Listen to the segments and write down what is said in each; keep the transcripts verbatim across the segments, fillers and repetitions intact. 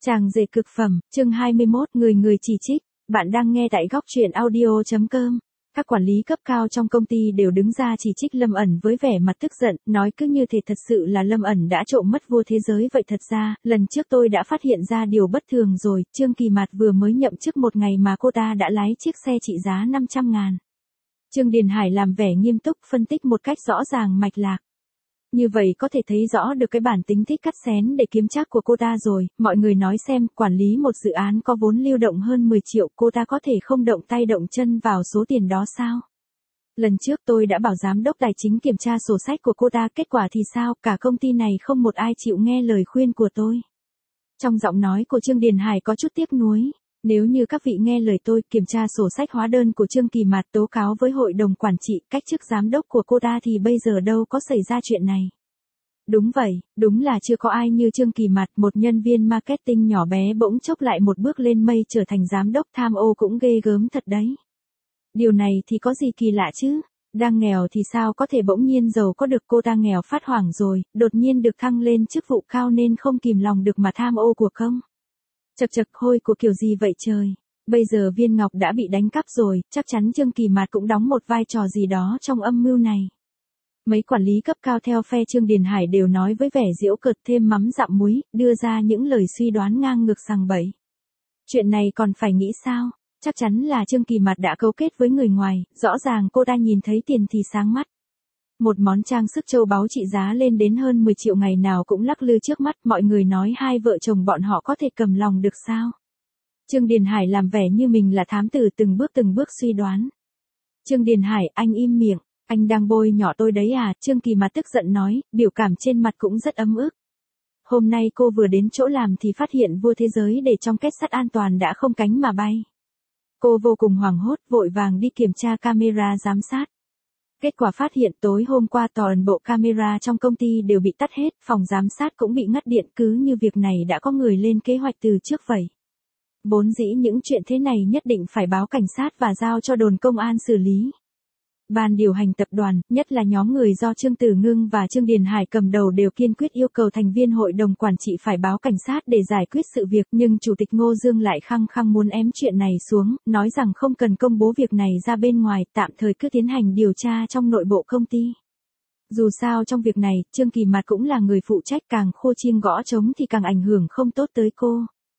Chàng rể cực phẩm, chương hai mươi mốt, người người chỉ trích. Bạn đang nghe tại góc truyện audio.com. Các quản lý cấp cao trong công ty đều đứng ra chỉ trích Lâm ẩn với vẻ mặt tức giận, nói cứ như thể thật sự là Lâm ẩn đã trộm mất vua thế giới vậy. Thật ra, lần trước tôi đã phát hiện ra điều bất thường rồi, Trương Kỳ Mạt vừa mới nhậm chức một ngày mà cô ta đã lái chiếc xe trị giá năm trăm ngàn. Trương Điền Hải làm vẻ nghiêm túc phân tích một cách rõ ràng mạch lạc. Như vậy có thể thấy rõ được cái bản tính thích cắt xén để kiếm trác của cô ta rồi. Mọi người nói xem, quản lý một dự án có vốn lưu động hơn mười triệu, cô ta có thể không động tay động chân vào số tiền đó sao? Lần trước tôi đã bảo giám đốc tài chính kiểm tra sổ sách của cô ta, kết quả thì sao? Cả công ty này không một ai chịu nghe lời khuyên của tôi. Trong giọng nói của Trương Điền Hải có chút tiếc nuối. Nếu như các vị nghe lời tôi, kiểm tra sổ sách hóa đơn của Trương Kỳ Mạt, tố cáo với hội đồng quản trị, cách chức giám đốc của cô ta thì bây giờ đâu có xảy ra chuyện này. Đúng vậy, đúng là chưa có ai như Trương Kỳ Mạt, một nhân viên marketing nhỏ bé bỗng chốc lại một bước lên mây trở thành giám đốc, tham ô cũng ghê gớm thật đấy. Điều này thì có gì kỳ lạ chứ? Đang nghèo thì sao có thể bỗng nhiên giàu có được? Cô ta nghèo phát hoảng rồi, đột nhiên được thăng lên chức vụ cao nên không kìm lòng được mà tham ô của công. Chật chật, hôi của kiểu gì vậy trời? Bây giờ Viên Ngọc đã bị đánh cắp rồi, chắc chắn Trương Kỳ Mạt cũng đóng một vai trò gì đó trong âm mưu này. Mấy quản lý cấp cao theo phe Trương Điền Hải đều nói với vẻ giễu cợt, thêm mắm dặm muối, đưa ra những lời suy đoán ngang ngược sằng bậy. Chuyện này còn phải nghĩ sao? Chắc chắn là Trương Kỳ Mạt đã cấu kết với người ngoài, rõ ràng cô ta nhìn thấy tiền thì sáng mắt. Một món trang sức châu báu trị giá lên đến hơn mười triệu ngày nào cũng lắc lư trước mắt, mọi người nói hai vợ chồng bọn họ có thể cầm lòng được sao? Trương Điền Hải làm vẻ như mình là thám tử, từng bước từng bước suy đoán. Trương Điền Hải, anh im miệng, anh đang bôi nhọ tôi đấy à? Trương Kỳ Mạt tức giận nói, biểu cảm trên mặt cũng rất ấm ức. Hôm nay cô vừa đến chỗ làm thì phát hiện vua thế giới để trong kết sắt an toàn đã không cánh mà bay. Cô vô cùng hoảng hốt, vội vàng đi kiểm tra camera giám sát. Kết quả phát hiện tối hôm qua toàn bộ camera trong công ty đều bị tắt hết, phòng giám sát cũng bị ngắt điện, cứ như việc này đã có người lên kế hoạch từ trước vậy. Vốn dĩ những chuyện thế này nhất định phải báo cảnh sát và giao cho đồn công an xử lý. Ban điều hành tập đoàn, nhất là nhóm người do Trương Tử Ngưng và Trương Điền Hải cầm đầu đều kiên quyết yêu cầu thành viên hội đồng quản trị phải báo cảnh sát để giải quyết sự việc, nhưng Chủ tịch Ngô Dương lại khăng khăng muốn ém chuyện này xuống, nói rằng không cần công bố việc này ra bên ngoài, tạm thời cứ tiến hành điều tra trong nội bộ công ty. Dù sao trong việc này, Trương Kỳ Mạt cũng là người phụ trách, càng khô chiêng gõ trống thì càng ảnh hưởng không tốt tới cô.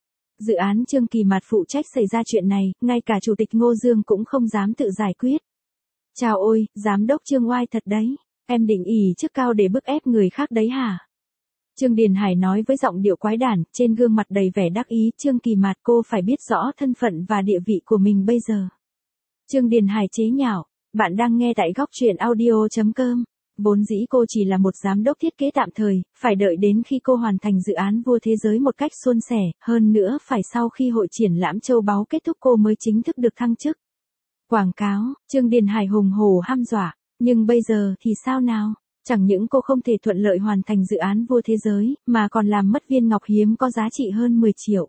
Dự án Trương Kỳ Mạt phụ trách xảy ra chuyện này, ngay cả Chủ tịch Ngô Dương cũng không dám tự giải quyết. Chào ôi, giám đốc Trương oai thật đấy, em định ỷ chức cao để bức ép người khác đấy hả? Trương Điền Hải nói với giọng điệu quái đản, trên gương mặt đầy vẻ đắc ý. Trương Kỳ Mạt, cô phải biết rõ thân phận và địa vị của mình bây giờ. Trương Điền Hải chế nhạo, bạn đang nghe tại góc truyện audio.com. Vốn dĩ cô chỉ là một giám đốc thiết kế tạm thời, phải đợi đến khi cô hoàn thành dự án vua thế giới một cách suôn sẻ, hơn nữa phải sau khi hội triển lãm châu báu kết thúc cô mới chính thức được thăng chức. Quảng cáo, Trương Điền Hải hùng hổ hăm dọa, nhưng bây giờ thì sao nào? Chẳng những cô không thể thuận lợi hoàn thành dự án vua thế giới, mà còn làm mất viên ngọc hiếm có giá trị hơn mười triệu.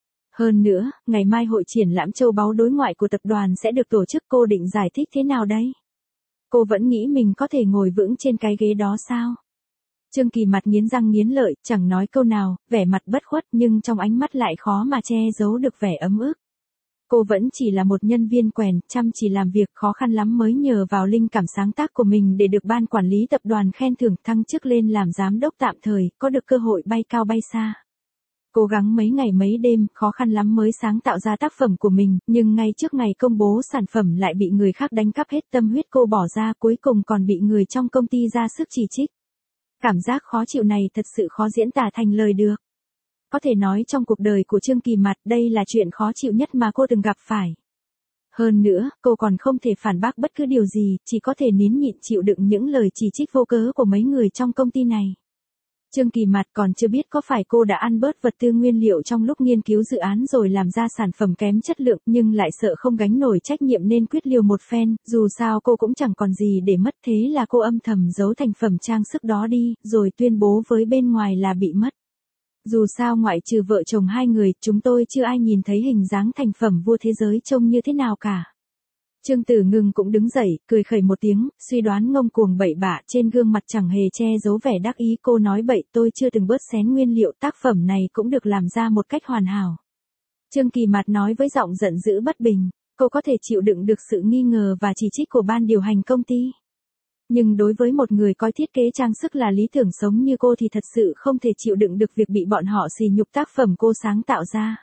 Hơn nữa, ngày mai hội triển lãm châu báu đối ngoại của tập đoàn sẽ được tổ chức, cô định giải thích thế nào đây? Cô vẫn nghĩ mình có thể ngồi vững trên cái ghế đó sao? Trương Kỳ Mạt nghiến răng nghiến lợi, chẳng nói câu nào, vẻ mặt bất khuất nhưng trong ánh mắt lại khó mà che giấu được vẻ ấm ức. Cô vẫn chỉ là một nhân viên quèn, chăm chỉ làm việc, khó khăn lắm mới nhờ vào linh cảm sáng tác của mình để được ban quản lý tập đoàn khen thưởng, thăng chức lên làm giám đốc tạm thời, có được cơ hội bay cao bay xa. Cố gắng mấy ngày mấy đêm, khó khăn lắm mới sáng tạo ra tác phẩm của mình, nhưng ngay trước ngày công bố sản phẩm lại bị người khác đánh cắp hết tâm huyết cô bỏ ra, cuối cùng còn bị người trong công ty ra sức chỉ trích. Cảm giác khó chịu này thật sự khó diễn tả thành lời được. Có thể nói trong cuộc đời của Trương Kỳ Mạt, đây là chuyện khó chịu nhất mà cô từng gặp phải. Hơn nữa, cô còn không thể phản bác bất cứ điều gì, chỉ có thể nín nhịn chịu đựng những lời chỉ trích vô cớ của mấy người trong công ty này. Trương Kỳ Mạt còn chưa biết có phải cô đã ăn bớt vật tư nguyên liệu trong lúc nghiên cứu dự án rồi làm ra sản phẩm kém chất lượng, nhưng lại sợ không gánh nổi trách nhiệm nên quyết liều một phen, dù sao cô cũng chẳng còn gì để mất, thế là cô âm thầm giấu thành phẩm trang sức đó đi, rồi tuyên bố với bên ngoài là bị mất. Dù sao ngoại trừ vợ chồng hai người, chúng tôi chưa ai nhìn thấy hình dáng thành phẩm vua thế giới trông như thế nào cả. Trương Tử Ngưng cũng đứng dậy, cười khẩy một tiếng, suy đoán ngông cuồng bậy bạ, trên gương mặt chẳng hề che giấu vẻ đắc ý. Cô nói bậy, tôi chưa từng bớt xén nguyên liệu, tác phẩm này cũng được làm ra một cách hoàn hảo. Trương Kỳ Mạt nói với giọng giận dữ bất bình, cô có thể chịu đựng được sự nghi ngờ và chỉ trích của ban điều hành công ty. Nhưng đối với một người coi thiết kế trang sức là lý tưởng sống như cô thì thật sự không thể chịu đựng được việc bị bọn họ sỉ nhục tác phẩm cô sáng tạo ra.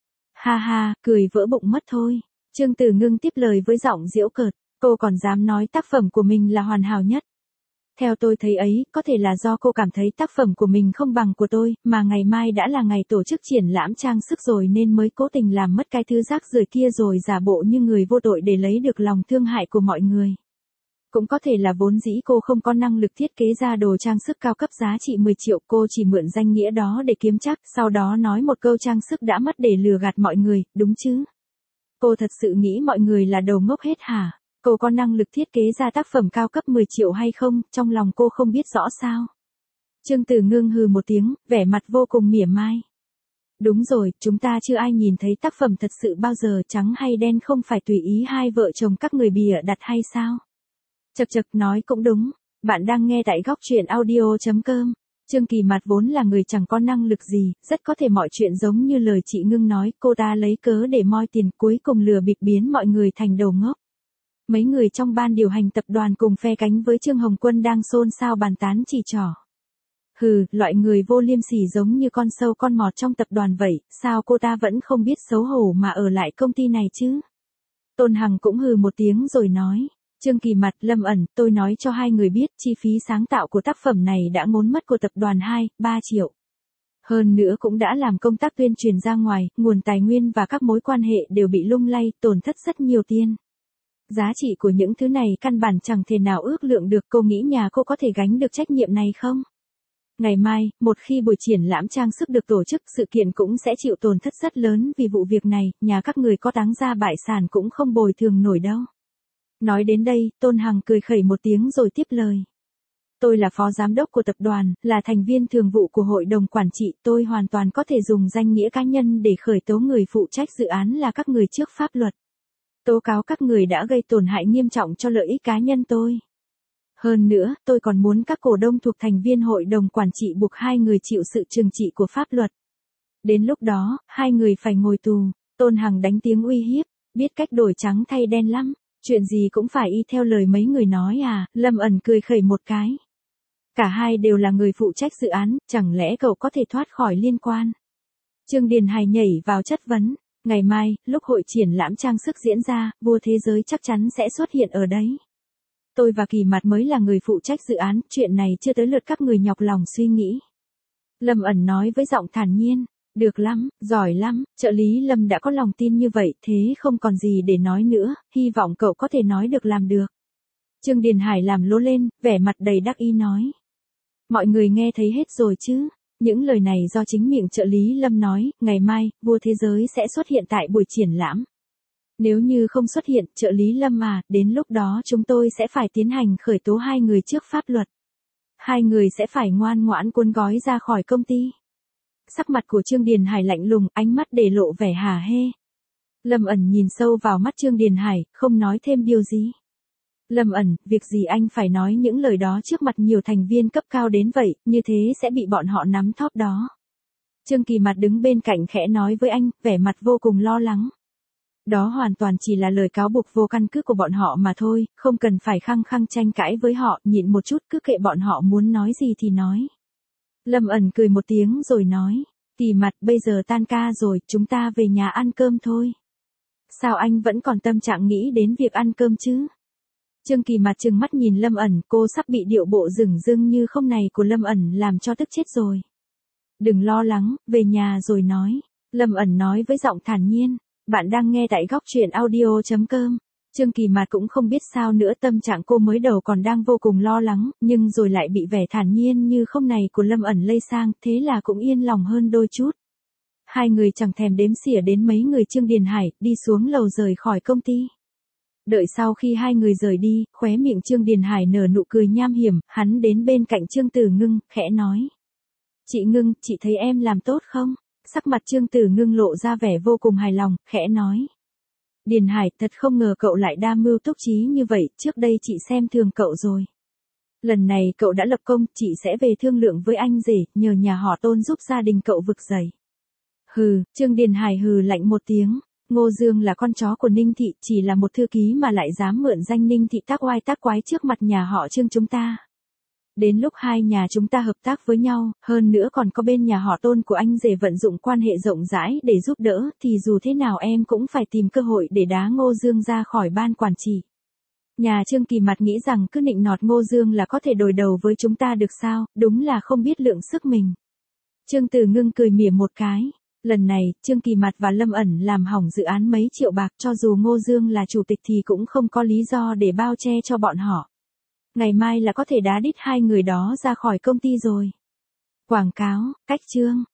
Ha ha, cười vỡ bụng mất thôi. Trương Tử Ngưng tiếp lời với giọng giễu cợt, cô còn dám nói tác phẩm của mình là hoàn hảo nhất. Theo tôi thấy ấy, có thể là do cô cảm thấy tác phẩm của mình không bằng của tôi, mà ngày mai đã là ngày tổ chức triển lãm trang sức rồi nên mới cố tình làm mất cái thứ rác rưởi kia rồi giả bộ như người vô tội để lấy được lòng thương hại của mọi người. Cũng có thể là vốn dĩ cô không có năng lực thiết kế ra đồ trang sức cao cấp giá trị mười triệu, cô chỉ mượn danh nghĩa đó để kiếm chắc, sau đó nói một câu trang sức đã mất để lừa gạt mọi người, đúng chứ? Cô thật sự nghĩ mọi người là đầu ngốc hết hả? Cô có năng lực thiết kế ra tác phẩm cao cấp mười triệu hay không, trong lòng cô không biết rõ sao? Trương Tử Ngưng hừ một tiếng, vẻ mặt vô cùng mỉa mai. Đúng rồi, chúng ta chưa ai nhìn thấy tác phẩm thật sự bao giờ, trắng hay đen không phải tùy ý hai vợ chồng các người bịa đặt hay sao? Chật chật, nói cũng đúng. Bạn đang nghe tại góc truyện audio chấm com. Trương Kỳ Mạt vốn là người chẳng có năng lực gì, rất có thể mọi chuyện giống như lời chị Ngưng nói, cô ta lấy cớ để moi tiền, cuối cùng lừa bịp biến mọi người thành đầu ngốc. Mấy người trong ban điều hành tập đoàn cùng phe cánh với Trương Hồng Quân đang xôn xao bàn tán chỉ trỏ. Hừ, loại người vô liêm sỉ giống như con sâu con mọt trong tập đoàn vậy, sao cô ta vẫn không biết xấu hổ mà ở lại công ty này chứ? Tôn Hằng cũng hừ một tiếng rồi nói. Trương Kỳ Mạt, Lâm ẩn, tôi nói cho hai người biết, chi phí sáng tạo của tác phẩm này đã ngốn mất của tập đoàn hai, ba triệu. Hơn nữa cũng đã làm công tác tuyên truyền ra ngoài, nguồn tài nguyên và các mối quan hệ đều bị lung lay, tổn thất rất nhiều tiền. Giá trị của những thứ này căn bản chẳng thể nào ước lượng được, cô nghĩ nhà cô có thể gánh được trách nhiệm này không? Ngày mai, một khi buổi triển lãm trang sức được tổ chức, sự kiện cũng sẽ chịu tổn thất rất lớn vì vụ việc này, nhà các người có táng ra bại sản cũng không bồi thường nổi đâu. Nói đến đây, Tôn Hằng cười khẩy một tiếng rồi tiếp lời. Tôi là phó giám đốc của tập đoàn, là thành viên thường vụ của hội đồng quản trị, tôi hoàn toàn có thể dùng danh nghĩa cá nhân để khởi tố người phụ trách dự án là các người trước pháp luật. Tố cáo các người đã gây tổn hại nghiêm trọng cho lợi ích cá nhân tôi. Hơn nữa, tôi còn muốn các cổ đông thuộc thành viên hội đồng quản trị buộc hai người chịu sự trừng trị của pháp luật. Đến lúc đó, hai người phải ngồi tù. Tôn Hằng đánh tiếng uy hiếp, biết cách đổi trắng thay đen lắm. Chuyện gì cũng phải y theo lời mấy người nói à? Lâm ẩn cười khẩy một cái. Cả hai đều là người phụ trách dự án, chẳng lẽ cậu có thể thoát khỏi liên quan? Trương Điền Hải nhảy vào chất vấn. Ngày mai, lúc hội triển lãm trang sức diễn ra, vua thế giới chắc chắn sẽ xuất hiện ở đấy. Tôi và Kỳ Mạt mới là người phụ trách dự án, chuyện này chưa tới lượt các người nhọc lòng suy nghĩ. Lâm ẩn nói với giọng thản nhiên. Được lắm, giỏi lắm, trợ lý Lâm đã có lòng tin như vậy, thế không còn gì để nói nữa, hy vọng cậu có thể nói được làm được. Trương Điền Hải làm lố lên, vẻ mặt đầy đắc ý nói. Mọi người nghe thấy hết rồi chứ, những lời này do chính miệng trợ lý Lâm nói, ngày mai, vua thế giới sẽ xuất hiện tại buổi triển lãm. Nếu như không xuất hiện, trợ lý Lâm à, đến lúc đó chúng tôi sẽ phải tiến hành khởi tố hai người trước pháp luật. Hai người sẽ phải ngoan ngoãn cuốn gói ra khỏi công ty. Sắc mặt của Trương Điền Hải lạnh lùng, ánh mắt để lộ vẻ hả hê. Lâm ẩn nhìn sâu vào mắt Trương Điền Hải, không nói thêm điều gì. Lâm ẩn, việc gì anh phải nói những lời đó trước mặt nhiều thành viên cấp cao đến vậy, như thế sẽ bị bọn họ nắm thóp đó. Trương Kỳ Mạt đứng bên cạnh khẽ nói với anh, vẻ mặt vô cùng lo lắng. Đó hoàn toàn chỉ là lời cáo buộc vô căn cứ của bọn họ mà thôi, không cần phải khăng khăng tranh cãi với họ, nhịn một chút, cứ kệ bọn họ muốn nói gì thì nói. Lâm ẩn cười một tiếng rồi nói, Kỳ Mạt, bây giờ tan ca rồi, chúng ta về nhà ăn cơm thôi. Sao anh vẫn còn tâm trạng nghĩ đến việc ăn cơm chứ? Trương Kỳ Mạt trừng mắt nhìn Lâm ẩn, cô sắp bị điệu bộ dửng dưng như không này của Lâm ẩn làm cho tức chết rồi. Đừng lo lắng, về nhà rồi nói. Lâm ẩn nói với giọng thản nhiên. Bạn đang nghe tại góc truyện audio chấm com. Trương Kỳ Mạt cũng không biết sao nữa, tâm trạng cô mới đầu còn đang vô cùng lo lắng, nhưng rồi lại bị vẻ thản nhiên như không này của Lâm ẩn lây sang, thế là cũng yên lòng hơn đôi chút. Hai người chẳng thèm đếm xỉa đến mấy người Trương Điền Hải, đi xuống lầu rời khỏi công ty. Đợi sau khi hai người rời đi, khóe miệng Trương Điền Hải nở nụ cười nham hiểm, hắn đến bên cạnh Trương Tử Ngưng, khẽ nói. Chị Ngưng, chị thấy em làm tốt không? Sắc mặt Trương Tử Ngưng lộ ra vẻ vô cùng hài lòng, khẽ nói. Điền Hải, thật không ngờ cậu lại đa mưu túc trí như vậy, trước đây chị xem thường cậu rồi. Lần này cậu đã lập công, chị sẽ về thương lượng với anh rể, nhờ nhà họ Tôn giúp gia đình cậu vực dậy. Hừ, Trương Điền Hải hừ lạnh một tiếng. Ngô Dương là con chó của Ninh Thị, chỉ là một thư ký mà lại dám mượn danh Ninh Thị tác oai tác quái trước mặt nhà họ Trương chúng ta. Đến lúc hai nhà chúng ta hợp tác với nhau, hơn nữa còn có bên nhà họ Tôn của anh rể vận dụng quan hệ rộng rãi để giúp đỡ, thì dù thế nào em cũng phải tìm cơ hội để đá Ngô Dương ra khỏi ban quản trị. Nhà Trương Kỳ Mặt nghĩ rằng cứ nịnh nọt Ngô Dương là có thể đối đầu với chúng ta được sao, đúng là không biết lượng sức mình. Trương Tử Ngưng cười mỉa một cái. Lần này, Trương Kỳ Mặt và Lâm ẩn làm hỏng dự án mấy triệu bạc, cho dù Ngô Dương là chủ tịch thì cũng không có lý do để bao che cho bọn họ. Ngày mai là có thể đá đít hai người đó ra khỏi công ty rồi. Quảng cáo, cách chương.